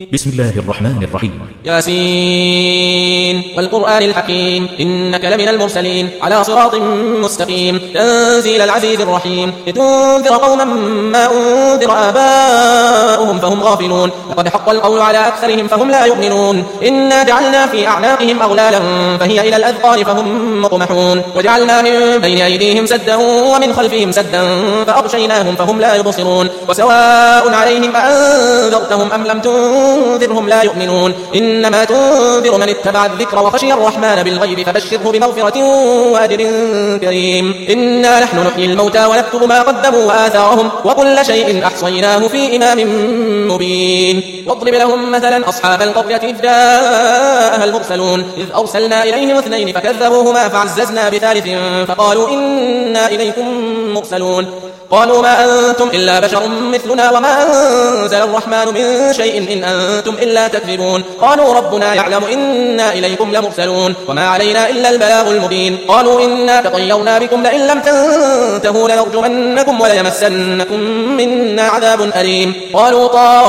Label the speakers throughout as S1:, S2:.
S1: بسم الله الرحمن الرحيم.
S2: ياسين والقرآن الحكيم إنك لمن المرسلين على صراط مستقيم تنزيل العزيز الرحيم لتنذر قوما ما أنذر آباؤهم فهم غافلون لقد حق القول على أكثرهم فهم لا يؤمنون إنا جعلنا في أعناقهم أغلالا فهي إلى الأذقان فهم مقمحون وجعلنا من بين أيديهم سدا ومن خلفهم سدا فأغشيناهم فهم لا يبصرون وسواء عليهم أنذرتهم أم لم تنذرهم لا يؤمنون إنما تنذر من اتبع الذكر وخشي الرحمن بالغيب فبشره بمغفرة وأجر كريم إنا نحن نحيي الموتى ونكتب ما قدموا وآثارهم وكل شيء أحصيناه في إمام مبين واضرب لهم مثلا أصحاب القرية إذ جاءها المرسلون إذ أرسلنا إليهم اثنين فكذبوهما فعززنا بثالث فقالوا إنا إليكم مرسلون قالوا ما أنتم إلا بشر مثلنا وما أنزل الرحمن من شيء إن أنتم إلا تكذبون قالوا ربنا يعلم إنا إليكم لمرسلون وما علينا إلا البلاغ المبين قالوا إنا تطيرنا بكم لئن لم تنتهوا لنرجمنكم وليمسنكم منا عذاب أليم قالوا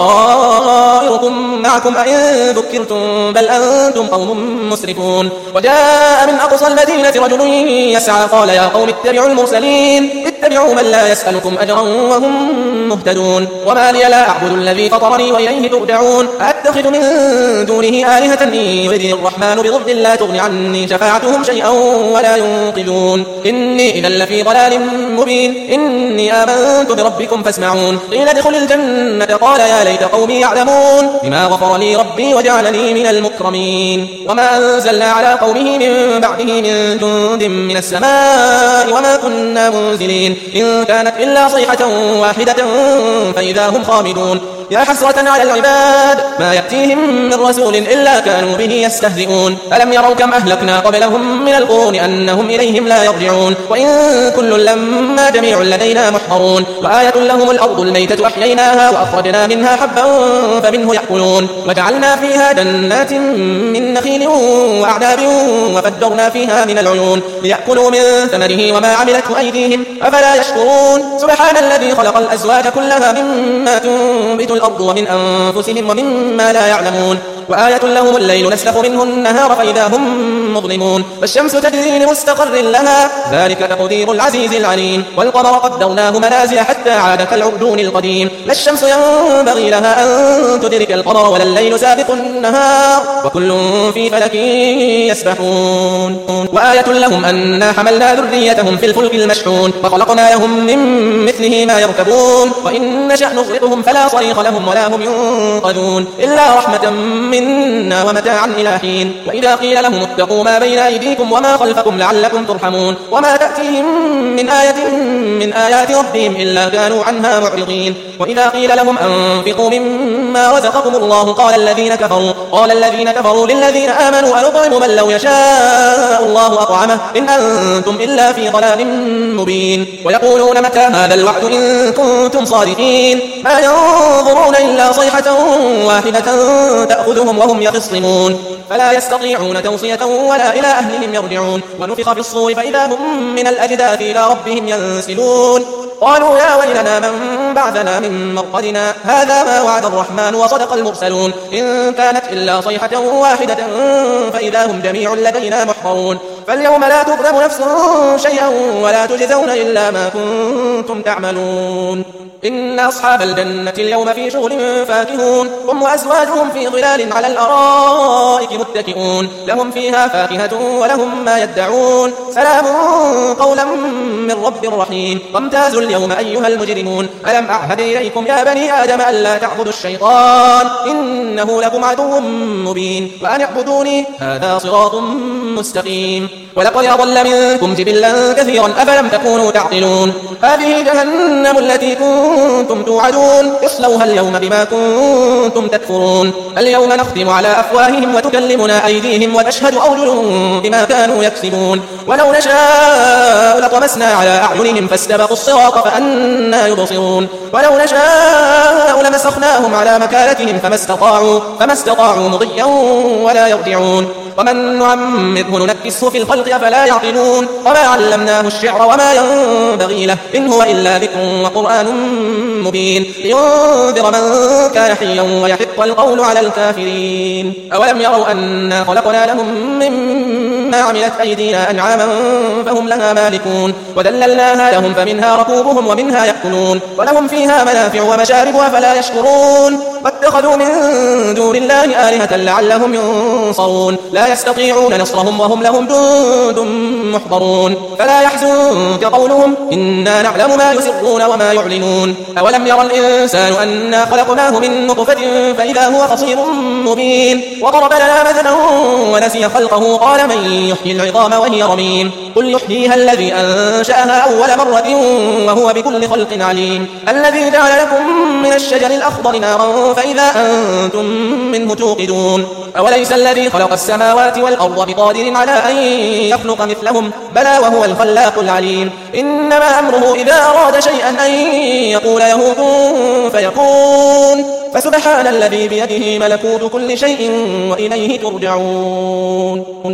S2: طائركم معكم أئن ذكرتم بل أنتم قوم مسرفون وجاء من أقصى المدينة رجل يسعى قال يا قوم اتبعوا المرسلين اتبعوا من لا يسألكم أجرا وهم مهتدون وما لي لا أعبد الذي فطرني وإليه ترجعون أتخذ من دونه آلهة إن يردني الرحمن بضر لا تغن عني شفاعتهم شيئا ولا ينقذون إني إذا لفي ضلال مبين إني آمنت بربكم فاسمعون قيل ادخل الجنة قال يا ليت قومي يعلمون بما غفر لي ربي وجعلني من المكرمين وما أنزلنا على قومه من بعده من جند من السماء وما كنا منزلين إن كانت إلا صيحة واحدة فإذا هم خامدون يا حسرة على العباد ما يأتيهم من رسول إلا كانوا به يستهزئون ألم يروا كم أهلكنا قبلهم من القرون أنهم إليهم لا يرجعون وإن كل لما جميع لدينا محضرون وآية لهم الأرض الميتة أحييناها وأخرجنا منها حبا فمنه يأكلون وجعلنا فيها جنات من نخيل وأعناب وفجرنا فيها من العيون ليأكلوا من ثمره وما عملته أيديهم أفلا يشكرون سبحان الذي خلق الأزواج كلها مما تنبت الأرض ومن أنفسهم ومما لا يعلمون وآية لهم الليل نسلخ منه النهار فإذا هم مظلمون والشمس تجري لمستقر لها ذلك تقدير العزيز العليم والقمر قدرناه منازل حتى عاد كالعرجون القديم لا الشمس ينبغي لها أن تدرك القمر ولا الليل سابق النهار وكل في فلك يسبحون وآية لهم أنا حملنا ذريتهم في الفلك المشحون وخلقنا لهم من مثله ما يركبون وإن نشأ نغرقهم فلا صريخ لهم ولا هم ينقذون إلا رحمة منا ومتاعا إلى حين وإذا قيل لهم اتقوا ما بين أيديكم وما خلفكم لعلكم ترحمون وما تأتيهم من آية من آيات ربهم إلا كانوا عنها معرضين وإذا قيل لهم أنفقوا مما رزقكم الله قال الذين كفروا للذين آمنوا أنطعم من لو يشاء الله أطعمه إن أنتم إلا في ضلال مبين ويقولون متى هذا الوعد إن كنتم صادقين ما ينظرون إلا صيحة واحدة تأخذهم وهم يخصمون فلا يستطيعون توصية ولا إلى أهلهم يرجعون ونفخ في الصور فإذا هم من الأجداث إلى ربهم ينسلون قالوا يا ويلنا من بعثنا من مرقدنا هذا ما وعد الرحمن وصدق المرسلون إن كانت إلا صيحة واحدة فإذا هم جميع لدينا محضرون فاليوم لا تظلم نفس شيئا ولا تجزون إلا ما كنتم تعملون إن أصحاب الجنة اليوم في شغل فاكهون هم وأزواجهم في ظلال على الأرائك متكئون لهم فيها فاكهة ولهم ما يدعون سلام قولا من رب رحيم وامتازوا اليوم أيها المجرمون ألم أعهد إليكم يا بني آدم ألا تعبدوا الشيطان إنه لكم عدو مبين وأن اعبدوني هذا صراط مستقيم ولقد أضل منكم جبلا كثيرا أفلم تكونوا تعقلون هذه جهنم التي كنتم توعدون اصلوها اليوم بما كنتم تكفرون اليوم نختم على أفواههم وتكلمنا أيديهم وتشهد أرجلهم بما كانوا يكسبون ولو نشاء لطمسنا على أعينهم فاستبقوا الصراط فأنى يبصرون ولو نشاء لمسخناهم على مكانتهم فما استطاعوا مضيا ولا يرجعون ومن نعمره ننكسه في الخلق أفلا يعقلون وما علمناه الشعر وما ينبغي له إن هو إلا ذكر وقرآن مبين لينذر من كان حيا ويحق القول على الكافرين أولم يروا أنا خلقنا لهم مما عملت أيدينا أنعاما فهم لها مالكون وذللناها لهم فمنها ركوبهم ومنها يأكلون ولهم فيها منافع ومشارب أفلا يشكرون واتخذوا من دون الله آلهة لعلهم ينصرون لا يستطيعون نصرهم وهم لهم جند محضرون فلا يحزنك قولهم إنا نعلم ما يسرون وما يعلنون أولم يرى الإنسان أنا خلقناه من نطفة فإذا هو خصير مبين وضرب لنا مثلا ونسي خلقه قال من يحيي العظام وهي رميم قل يحييها الذي أنشأها أول مرة وهو بكل خلق عليم الذي جعل لكم من الشجر الأخضر نارا فإذا أنتم منه توقدون أوليس الذي خلق السماوات والأرض بقادر على أن يخلق مثلهم بلى وهو الخلاق العليم إنما أمره إذا أراد شيئا أن يقول له كن فيكون فسبحان الذي بيده ملكوت كل شيء وإليه ترجعون